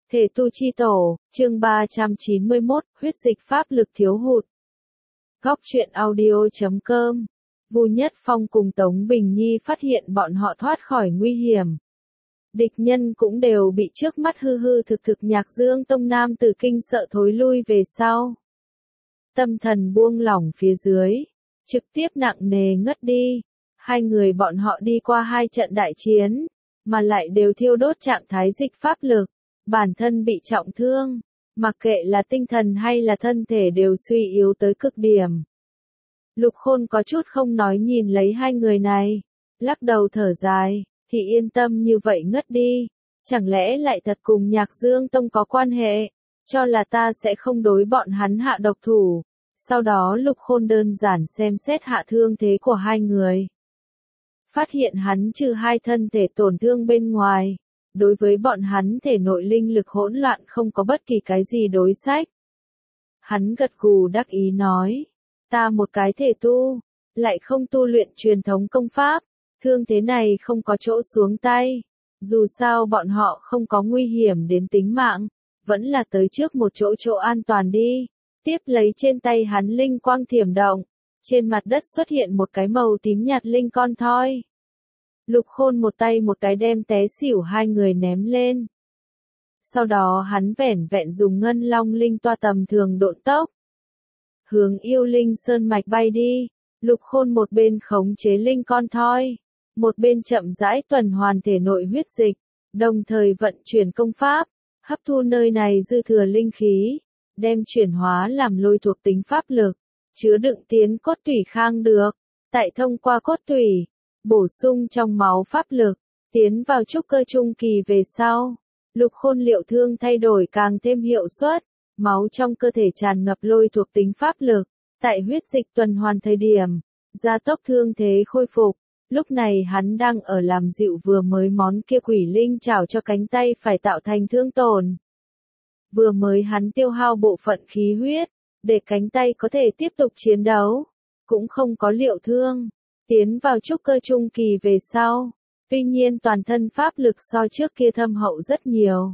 Thể tu chi tổ, chương 391, huyết dịch pháp lực thiếu hụt. Góc truyện audio.com. Vu Nhất Phong cùng Tống Bình Nhi phát hiện bọn họ thoát khỏi nguy hiểm. Địch nhân cũng đều bị trước mắt hư hư thực thực Nhạc Dương Tông Nam Tử kinh sợ thối lui về sau. Tâm thần buông lỏng phía dưới, trực tiếp nặng nề ngất đi. Hai người bọn họ đi qua hai trận đại chiến, mà lại đều thiêu đốt trạng thái dịch pháp lực. Bản thân bị trọng thương, mặc kệ là tinh thần hay là thân thể đều suy yếu tới cực điểm. Lục Khôn có chút không nói nhìn lấy hai người này, lắc đầu thở dài, thì yên tâm như vậy ngất đi, chẳng lẽ lại thật cùng Nhạc Dương Tông có quan hệ, cho là ta sẽ không đối bọn hắn hạ độc thủ. Sau đó Lục Khôn đơn giản xem xét hạ thương thế của hai người. Phát hiện hắn trừ hai thân thể tổn thương bên ngoài. Đối với bọn hắn thể nội linh lực hỗn loạn không có bất kỳ cái gì đối sách. Hắn gật gù đắc ý nói, ta một cái thể tu, lại không tu luyện truyền thống công pháp, thương thế này không có chỗ xuống tay. Dù sao bọn họ không có nguy hiểm đến tính mạng, vẫn là tới trước một chỗ an toàn đi. Tiếp lấy trên tay hắn linh quang thiểm động, trên mặt đất xuất hiện một cái màu tím nhạt linh con thoi. Lục Khôn một tay một cái đem té xỉu hai người ném lên. Sau đó hắn vẻn vẹn dùng ngân long linh toa tầm thường độn tốc. Hướng yêu linh sơn mạch bay đi, Lục Khôn một bên khống chế linh con thoi, một bên chậm rãi tuần hoàn thể nội huyết dịch, đồng thời vận chuyển công pháp, hấp thu nơi này dư thừa linh khí, đem chuyển hóa làm lôi thuộc tính pháp lực, chứa đựng tiến cốt tủy khang được, tại thông qua cốt tủy. Bổ sung trong máu pháp lực, tiến vào trúc cơ trung kỳ về sau. Lục Khôn liệu thương thay đổi càng thêm hiệu suất, máu trong cơ thể tràn ngập lôi thuộc tính pháp lực, tại huyết dịch tuần hoàn thời điểm, gia tốc thương thế khôi phục. Lúc này hắn đang ở làm dịu vừa mới món kia quỷ linh chảo cho cánh tay phải tạo thành thương tổn. Vừa mới hắn tiêu hao bộ phận khí huyết, để cánh tay có thể tiếp tục chiến đấu, cũng không có liệu thương. Tiến vào trúc cơ trung kỳ về sau, tuy nhiên toàn thân pháp lực so trước kia thâm hậu rất nhiều.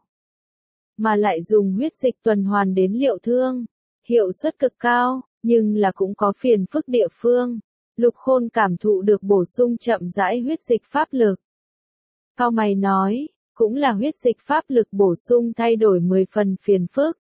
Mà lại dùng huyết dịch tuần hoàn đến liệu thương, hiệu suất cực cao, nhưng là cũng có phiền phức địa phương. Lục Khôn cảm thụ được bổ sung chậm rãi huyết dịch pháp lực. Cao mày nói, cũng là huyết dịch pháp lực bổ sung thay đổi 10 phần phiền phức.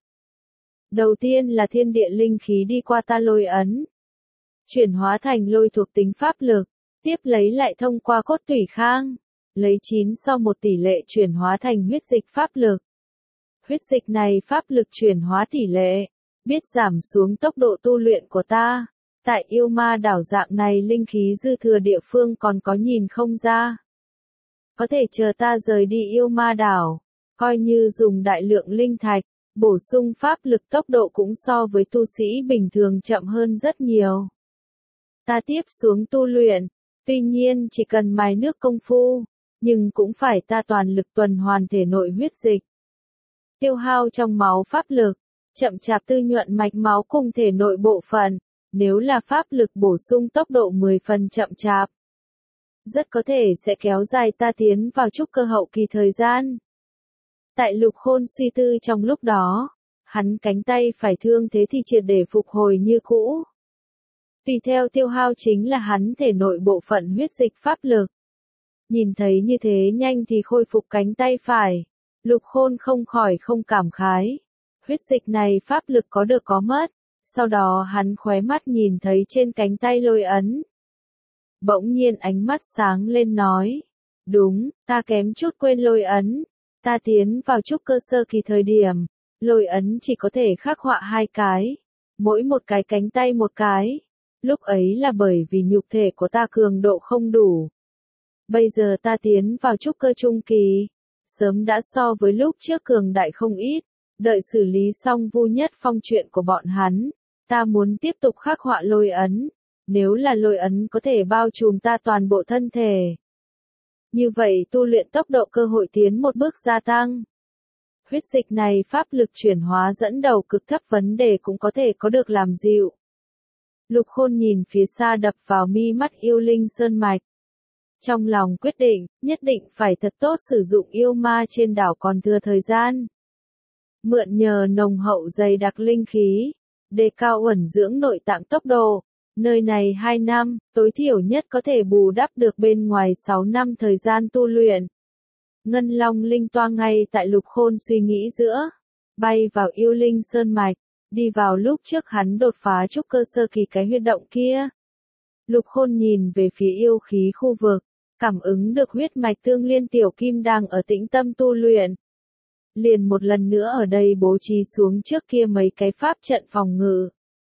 Đầu tiên là thiên địa linh khí đi qua ta lôi ấn. Chuyển hóa thành lôi thuộc tính pháp lực, tiếp lấy lại thông qua cốt tủy khang, lấy 9 sau 1 tỷ lệ chuyển hóa thành huyết dịch pháp lực. Huyết dịch này pháp lực chuyển hóa tỷ lệ, biết giảm xuống tốc độ tu luyện của ta. Tại yêu ma đảo dạng này linh khí dư thừa địa phương còn có nhìn không ra. Có thể chờ ta rời đi yêu ma đảo, coi như dùng đại lượng linh thạch, bổ sung pháp lực tốc độ cũng so với tu sĩ bình thường chậm hơn rất nhiều. Ta tiếp xuống tu luyện, tuy nhiên chỉ cần mài nước công phu, nhưng cũng phải ta toàn lực tuần hoàn thể nội huyết dịch. Tiêu hao trong máu pháp lực, chậm chạp tư nhuận mạch máu cùng thể nội bộ phận, nếu là pháp lực bổ sung tốc độ 10 phần chậm chạp. Rất có thể sẽ kéo dài ta tiến vào trúc cơ hậu kỳ thời gian. Tại Lục Khôn suy tư trong lúc đó, hắn cánh tay phải thương thế thì triệt để phục hồi như cũ. Tùy theo tiêu hao chính là hắn thể nội bộ phận huyết dịch pháp lực. Nhìn thấy như thế nhanh thì khôi phục cánh tay phải, Lục Khôn không khỏi không cảm khái. Huyết dịch này pháp lực có được có mất, sau đó hắn khóe mắt nhìn thấy trên cánh tay lôi ấn. Bỗng nhiên ánh mắt sáng lên nói, đúng, ta kém chút quên lôi ấn, ta tiến vào trúc cơ sơ kỳ thời điểm, lôi ấn chỉ có thể khắc họa 2 cái, mỗi một cái cánh tay một cái. Lúc ấy là bởi vì nhục thể của ta cường độ không đủ. Bây giờ ta tiến vào trúc cơ trung kỳ, sớm đã so với lúc trước cường đại không ít, đợi xử lý xong Vu Nhất Phong chuyện của bọn hắn, ta muốn tiếp tục khắc họa lôi ấn, nếu là lôi ấn có thể bao trùm ta toàn bộ thân thể. Như vậy tu luyện tốc độ cơ hội tiến một bước gia tăng. Huyết dịch này pháp lực chuyển hóa dẫn đầu cực thấp vấn đề cũng có thể có được làm dịu. Lục Khôn nhìn phía xa đập vào mi mắt yêu linh sơn mạch. Trong lòng quyết định, nhất định phải thật tốt sử dụng yêu ma trên đảo còn thừa thời gian. mượn nhờ nồng hậu dày đặc linh khí, đề cao uẩn dưỡng nội tạng tốc độ. Nơi này 2 năm, tối thiểu nhất có thể bù đắp được bên ngoài 6 năm thời gian tu luyện. Ngân Long linh toa ngay tại Lục Khôn suy nghĩ giữa, bay vào Yêu Linh Sơn Mạch, đi vào lúc trước hắn đột phá trúc cơ sơ kỳ cái huyệt động kia. Lục Khôn nhìn về phía yêu khí khu vực, cảm ứng được huyết mạch tương liên tiểu kim đang ở tĩnh tâm tu luyện. Liền một lần nữa ở đây bố trí xuống trước kia mấy cái pháp trận phòng ngự.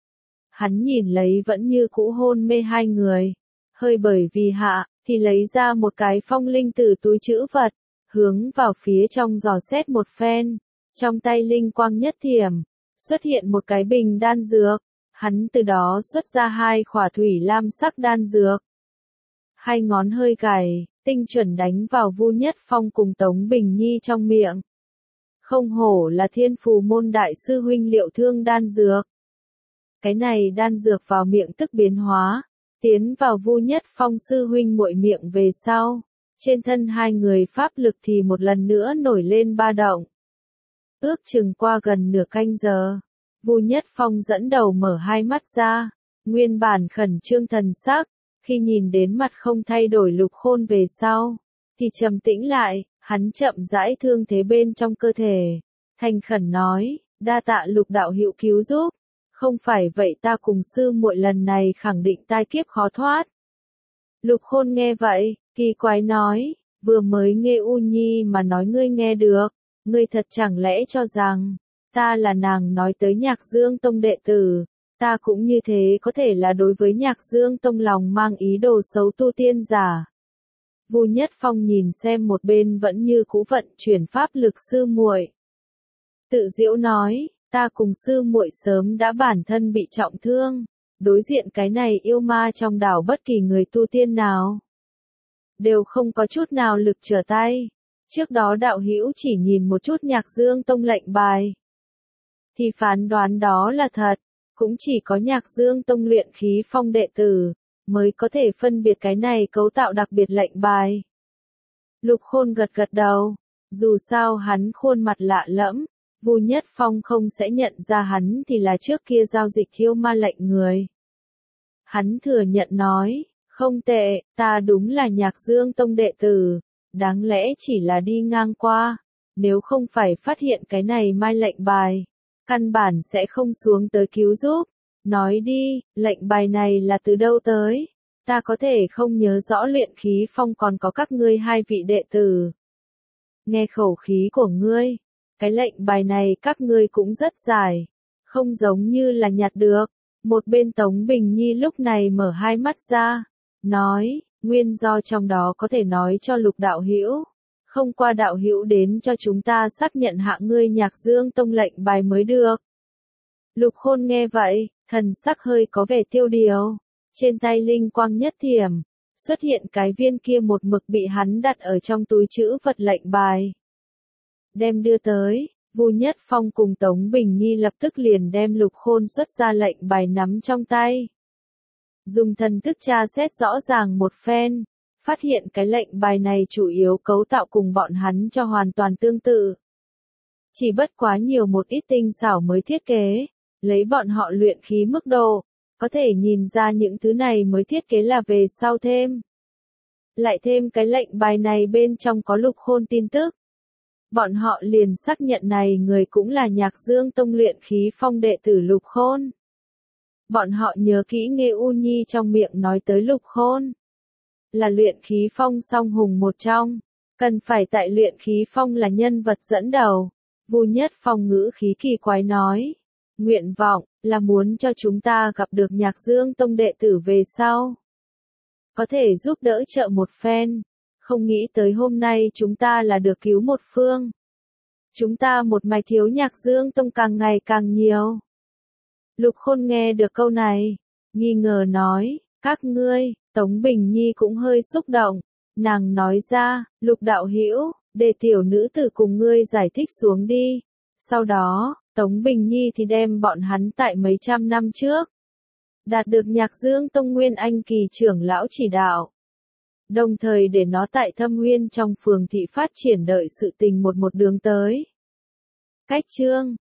Hắn nhìn lấy vẫn như cũ hôn mê hai người, hơi bởi vì hạ, thì lấy ra một cái phong linh từ túi trữ vật, hướng vào phía trong dò xét một phen, trong tay linh quang nhất thiểm, xuất hiện một cái bình đan dược, hắn từ đó xuất ra 2 khỏa thủy lam sắc đan dược. 2 ngón hơi gảy, tinh chuẩn đánh vào Vu Nhất Phong cùng Tống Bình Nhi trong miệng. Không hổ là Thiên Phù môn đại sư huynh liệu thương đan dược. Cái này đan dược vào miệng tức biến hóa, tiến vào Vu Nhất Phong sư huynh muội miệng về sau, trên thân hai người pháp lực thì một lần nữa nổi lên ba động. Ước chừng qua gần nửa canh giờ, Vu Nhất Phong dẫn đầu mở hai mắt ra, nguyên bản khẩn trương thần sắc, khi nhìn đến mặt không thay đổi Lục Khôn về sau, thì trầm tĩnh lại, hắn chậm rãi thương thế bên trong cơ thể, thành khẩn nói, đa tạ Lục đạo hữu cứu giúp, không phải vậy ta cùng sư muội lần này khẳng định tai kiếp khó thoát. Lục Khôn nghe vậy, kỳ quái nói, vừa mới nghe U Nhi mà nói ngươi nghe được, ngươi thật chẳng lẽ cho rằng, ta là nàng nói tới Nhạc Dương Tông đệ tử, ta cũng như thế có thể là đối với Nhạc Dương Tông lòng mang ý đồ xấu tu tiên giả. Vu Nhất Phong nhìn xem một bên vẫn như cũ vận chuyển pháp lực sư muội, tự giễu nói, ta cùng sư muội sớm đã bản thân bị trọng thương, đối diện cái này yêu ma trong đảo bất kỳ người tu tiên nào đều không có chút nào lực trở tay. Trước đó đạo hữu chỉ nhìn một chút Nhạc Dương Tông lệnh bài, thì phán đoán đó là thật, cũng chỉ có Nhạc Dương Tông luyện khí phong đệ tử mới có thể phân biệt cái này cấu tạo đặc biệt lệnh bài. Lục Khôn gật gật đầu, dù sao hắn khuôn mặt lạ lẫm, Vu Nhất Phong không sẽ nhận ra hắn thì là trước kia giao dịch thiêu ma lệnh người. Hắn thừa nhận nói, không tệ, ta đúng là Nhạc Dương Tông đệ tử, đáng lẽ chỉ là đi ngang qua, nếu không phải phát hiện cái này mai lệnh bài, căn bản sẽ không xuống tới cứu giúp. Nói đi, lệnh bài này là từ đâu tới? Ta có thể không nhớ rõ luyện khí phong còn có các ngươi 2 vị đệ tử. Nghe khẩu khí của ngươi, cái lệnh bài này các ngươi cũng rất dài, không giống như là nhặt được. Một bên Tống Bình Nhi lúc này mở hai mắt ra, nói, nguyên do trong đó có thể nói cho Lục đạo hữu, không qua đạo hữu đến cho chúng ta xác nhận hạ ngươi Nhạc Dương Tông lệnh bài mới được. Lục Khôn nghe vậy, thần sắc hơi có vẻ tiêu điều, trên tay linh quang nhất thiểm, xuất hiện cái viên kia một mực bị hắn đặt ở trong túi trữ vật lệnh bài. Đem đưa tới, Vu Nhất Phong cùng Tống Bình Nhi lập tức liền đem Lục Khôn xuất ra lệnh bài nắm trong tay. Dùng thần thức tra xét rõ ràng một phen, phát hiện cái lệnh bài này chủ yếu cấu tạo cùng bọn hắn cho hoàn toàn tương tự. Chỉ bất quá nhiều một ít tinh xảo mới thiết kế, lấy bọn họ luyện khí mức độ, có thể nhìn ra những thứ này mới thiết kế là về sau thêm. Lại thêm cái lệnh bài này bên trong có Lục Khôn tin tức. Bọn họ liền xác nhận này người cũng là Nhạc Dương Tông luyện khí phong đệ tử Lục Khôn. Bọn họ nhớ kỹ nghe U Nhi trong miệng nói tới Lục Khôn, là luyện khí phong song hùng một trong, cần phải tại luyện khí phong là nhân vật dẫn đầu. Vu Nhất Phong ngữ khí kỳ quái nói, nguyện vọng là muốn cho chúng ta gặp được Nhạc Dương Tông đệ tử về sau, có thể giúp đỡ trợ một phen. Không nghĩ tới hôm nay chúng ta là được cứu một phương. Chúng ta một mạch thiếu Nhạc Dương Tông càng ngày càng nhiều. Lục Khôn nghe được câu này, nghi ngờ nói, các ngươi. Tống Bình Nhi cũng hơi xúc động, nàng nói ra, Lục đạo hữu, để tiểu nữ tử cùng ngươi giải thích xuống đi. Sau đó, Tống Bình Nhi thì đem bọn hắn tại mấy trăm năm trước, đạt được Nhạc Dương Tông Nguyên Anh kỳ trưởng lão chỉ đạo, đồng thời để nó tại Thâm Nguyên trong phường thị phát triển đợi sự tình một đường tới. Cách chương